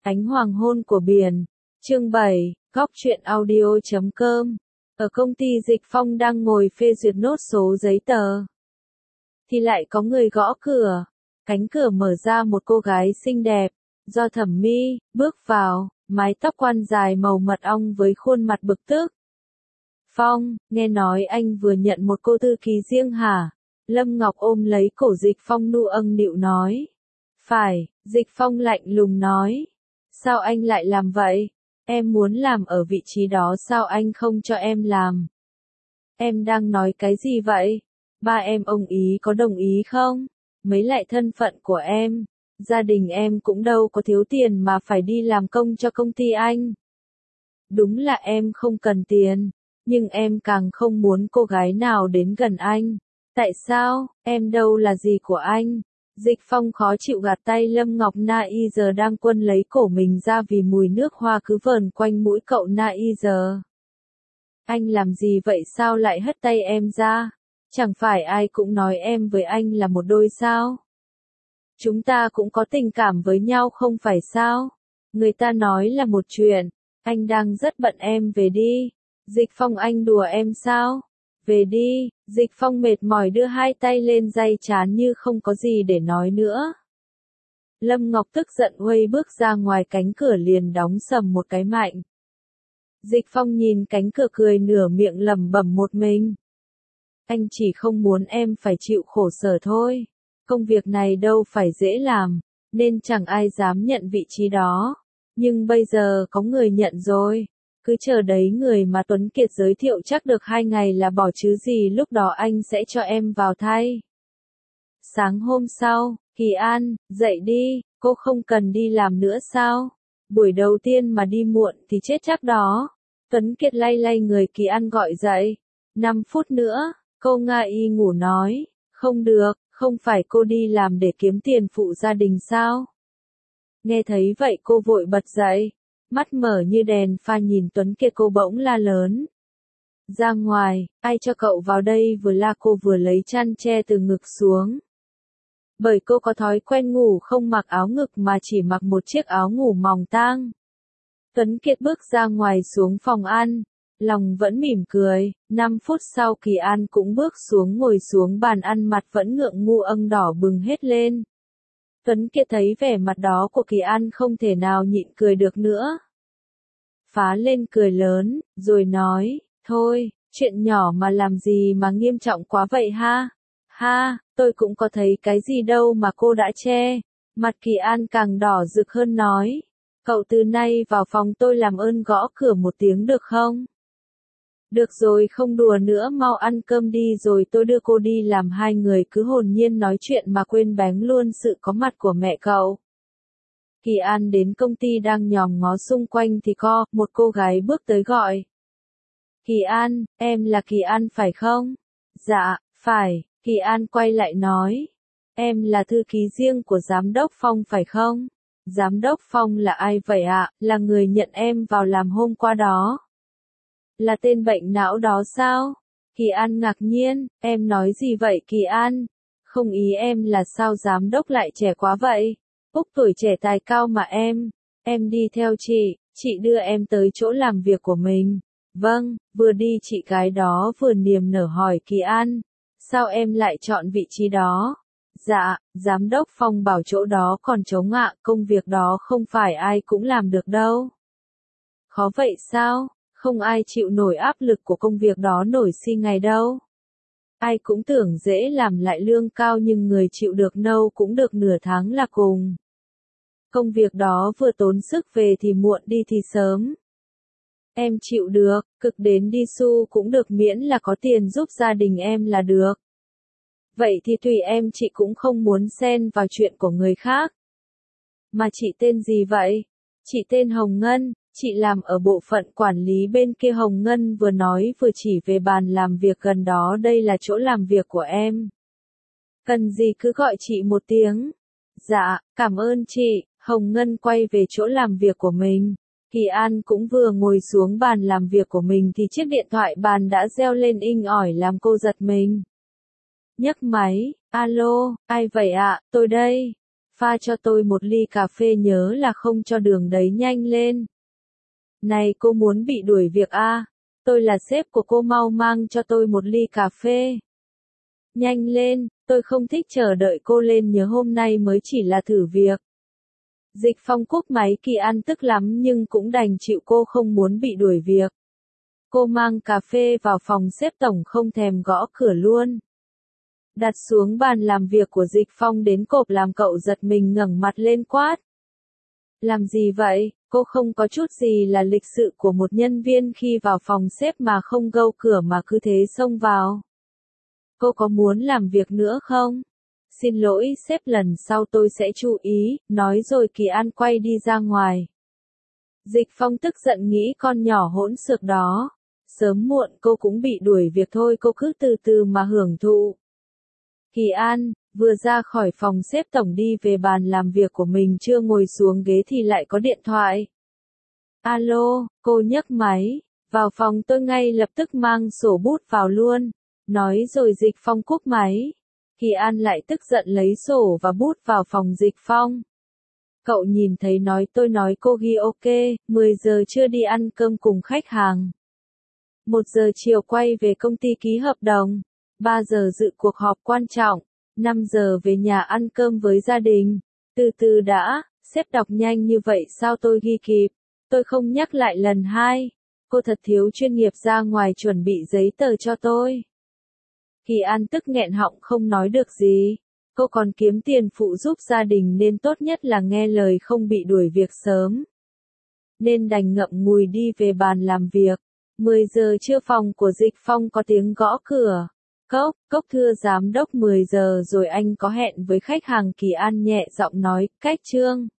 Ánh hoàng hôn của biển. Chương 7, Góc truyện audio.com. Ở công ty Dịch Phong đang ngồi phê duyệt nốt số giấy tờ. Thì lại có người gõ cửa. Cánh cửa mở ra, một cô gái xinh đẹp, do Thẩm Mi, bước vào, mái tóc quăn dài màu mật ong với khuôn mặt bực tức. Phong, nghe nói anh vừa nhận một cô thư ký riêng hả? Lâm Ngọc ôm lấy cổ Dịch Phong nu âng nịu nói. Phải, Dịch Phong lạnh lùng nói. Sao anh lại làm vậy? Em muốn làm ở vị trí đó, sao anh không cho em làm? Em đang nói cái gì vậy? Ba em ông ý có đồng ý không? Mấy lại thân phận của em, gia đình em cũng đâu có thiếu tiền mà phải đi làm công cho công ty anh. Đúng là em không cần tiền, nhưng em càng không muốn cô gái nào đến gần anh. Tại sao? Em đâu là gì của anh? Dịch Phong khó chịu gạt tay Lâm Ngọc. Na y giờ đang quân lấy cổ mình ra vì mùi nước hoa cứ vờn quanh mũi cậu. Na y giờ. Anh làm gì vậy, sao lại hất tay em ra? Chẳng phải ai cũng nói em với anh là một đôi sao? Chúng ta cũng có tình cảm với nhau không phải sao? Người ta nói là một chuyện, anh đang rất bận, em về đi. Dịch Phong, anh đùa em sao? Về đi. Dịch Phong mệt mỏi đưa hai tay lên day trán như không có gì để nói nữa. Lâm Ngọc tức giận huây bước ra ngoài, cánh cửa liền đóng sầm một cái mạnh. Dịch Phong nhìn cánh cửa cười nửa miệng lẩm bẩm một mình. Anh chỉ không muốn em phải chịu khổ sở thôi. Công việc này đâu phải dễ làm, nên chẳng ai dám nhận vị trí đó. Nhưng bây giờ có người nhận rồi. Cứ chờ đấy, người mà Tuấn Kiệt giới thiệu chắc được 2 ngày là bỏ chứ gì, lúc đó anh sẽ cho em vào thay. Sáng hôm sau, Kỳ An, dậy đi, cô không cần đi làm nữa sao? Buổi đầu tiên mà đi muộn thì chết chắc đó. Tuấn Kiệt lay lay người Kỳ An gọi dậy. 5 phút nữa, cô Nga Y ngủ nói. Không được, không phải cô đi làm để kiếm tiền phụ gia đình sao? Nghe thấy vậy cô vội bật dậy. Mắt mở như đèn pha nhìn Tuấn Kiệt, cô bỗng la lớn. Ra ngoài, ai cho cậu vào đây? Vừa la cô vừa lấy chăn che từ ngực xuống. Bởi cô có thói quen ngủ không mặc áo ngực mà chỉ mặc một chiếc áo ngủ mỏng tang. Tuấn Kiệt bước ra ngoài xuống phòng ăn, lòng vẫn mỉm cười. 5 phút sau Kỳ An cũng bước xuống ngồi xuống bàn ăn, mặt vẫn ngượng ngu âng đỏ bừng hết lên. Tuấn Kiệt thấy vẻ mặt đó của Kỳ An không thể nào nhịn cười được nữa. Phá lên cười lớn, rồi nói, thôi, chuyện nhỏ mà làm gì mà nghiêm trọng quá vậy ha? Ha, tôi cũng có thấy cái gì đâu mà cô đã che. Mặt Kỳ An càng đỏ rực hơn nói, cậu từ nay vào phòng tôi làm ơn gõ cửa một tiếng được không? Được rồi, không đùa nữa, mau ăn cơm đi rồi tôi đưa cô đi làm. Hai người cứ hồn nhiên nói chuyện mà quên bén luôn sự có mặt của mẹ cậu. Kỳ An đến công ty đang nhòm ngó xung quanh thì có một cô gái bước tới gọi. Kỳ An, em là Kỳ An phải không? Dạ, phải. Kỳ An quay lại nói. Em là thư ký riêng của Giám đốc Phong phải không? Giám đốc Phong là ai vậy ạ? Là người nhận em vào làm hôm qua đó. Là tên bệnh não đó sao? Kỳ An ngạc nhiên, em nói gì vậy Kỳ An? Không, ý em là sao giám đốc lại trẻ quá vậy? Úc tuổi trẻ tài cao mà em đi theo chị đưa em tới chỗ làm việc của mình. Vâng, vừa đi chị gái đó vừa niềm nở hỏi Kỳ An, sao em lại chọn vị trí đó? Dạ, giám đốc Phong bảo chỗ đó còn trống ạ, công việc đó không phải ai cũng làm được đâu. Khó vậy sao? Không ai chịu nổi áp lực của công việc đó nổi si ngày đâu. Ai cũng tưởng dễ làm lại lương cao, nhưng người chịu được nâu cũng được nửa tháng là cùng. Công việc đó vừa tốn sức, về thì muộn đi thì sớm. Em chịu được, cực đến đi xu cũng được, miễn là có tiền giúp gia đình em là được. Vậy thì tùy em, chị cũng không muốn xen vào chuyện của người khác. Mà chị tên gì vậy? Chị tên Hồng Ngân, chị làm ở bộ phận quản lý bên kia. Hồng Ngân vừa nói vừa chỉ về bàn làm việc gần đó, đây là chỗ làm việc của em. Cần gì cứ gọi chị một tiếng. Dạ, cảm ơn chị. Hồng Ngân quay về chỗ làm việc của mình. Kỳ An cũng vừa ngồi xuống bàn làm việc của mình thì chiếc điện thoại bàn đã reo lên inh ỏi làm cô giật mình. Nhấc máy, alo, ai vậy ạ? Tôi đây. Pha cho tôi một ly cà phê, nhớ là không cho đường đấy, nhanh lên. Này, cô muốn bị đuổi việc à? Tôi là sếp của cô, mau mang cho tôi một ly cà phê. Nhanh lên, tôi không thích chờ đợi cô, lên nhớ hôm nay mới chỉ là thử việc. Dịch Phong cúp máy, Kỳ An tức lắm nhưng cũng đành chịu, cô không muốn bị đuổi việc. Cô mang cà phê vào phòng sếp tổng, không thèm gõ cửa luôn. Đặt xuống bàn làm việc của Dịch Phong đến cộp làm cậu giật mình, ngẩng mặt lên quát. Làm gì vậy? Cô không có chút gì là lịch sự của một nhân viên khi vào phòng sếp mà không gâu cửa mà cứ thế xông vào. Cô có muốn làm việc nữa không? Xin lỗi sếp, lần sau tôi sẽ chú ý, nói rồi Kỳ An quay đi ra ngoài. Dịch Phong tức giận nghĩ con nhỏ hỗn xược đó. Sớm muộn cô cũng bị đuổi việc thôi, cô cứ từ từ mà hưởng thụ. Kỳ An vừa ra khỏi phòng sếp tổng đi về bàn làm việc của mình, chưa ngồi xuống ghế thì lại có điện thoại. Alo, cô nhấc máy. Vào phòng tôi ngay lập tức, mang sổ bút vào luôn. Nói rồi Dịch Phong cúp máy. Kỳ An lại tức giận lấy sổ và bút vào phòng Dịch Phong. Cậu nhìn thấy tôi nói cô ghi ok, 10 giờ trưa đi ăn cơm cùng khách hàng. 1 giờ chiều quay về công ty ký hợp đồng. 3 giờ dự cuộc họp quan trọng. 5 giờ về nhà ăn cơm với gia đình. Từ từ đã, sếp đọc nhanh như vậy sao tôi ghi kịp. Tôi không nhắc lại lần hai. Cô thật thiếu chuyên nghiệp, ra ngoài chuẩn bị giấy tờ cho tôi. Kỳ An tức nghẹn họng không nói được gì. Cô còn kiếm tiền phụ giúp gia đình nên tốt nhất là nghe lời, không bị đuổi việc sớm. Nên đành ngậm ngùi đi về bàn làm việc. 10 giờ trưa phòng của Dịch Phong có tiếng gõ cửa. Cốc thưa giám đốc, 10 giờ rồi anh có hẹn với khách hàng. Kỳ An nhẹ giọng nói, cách Trương.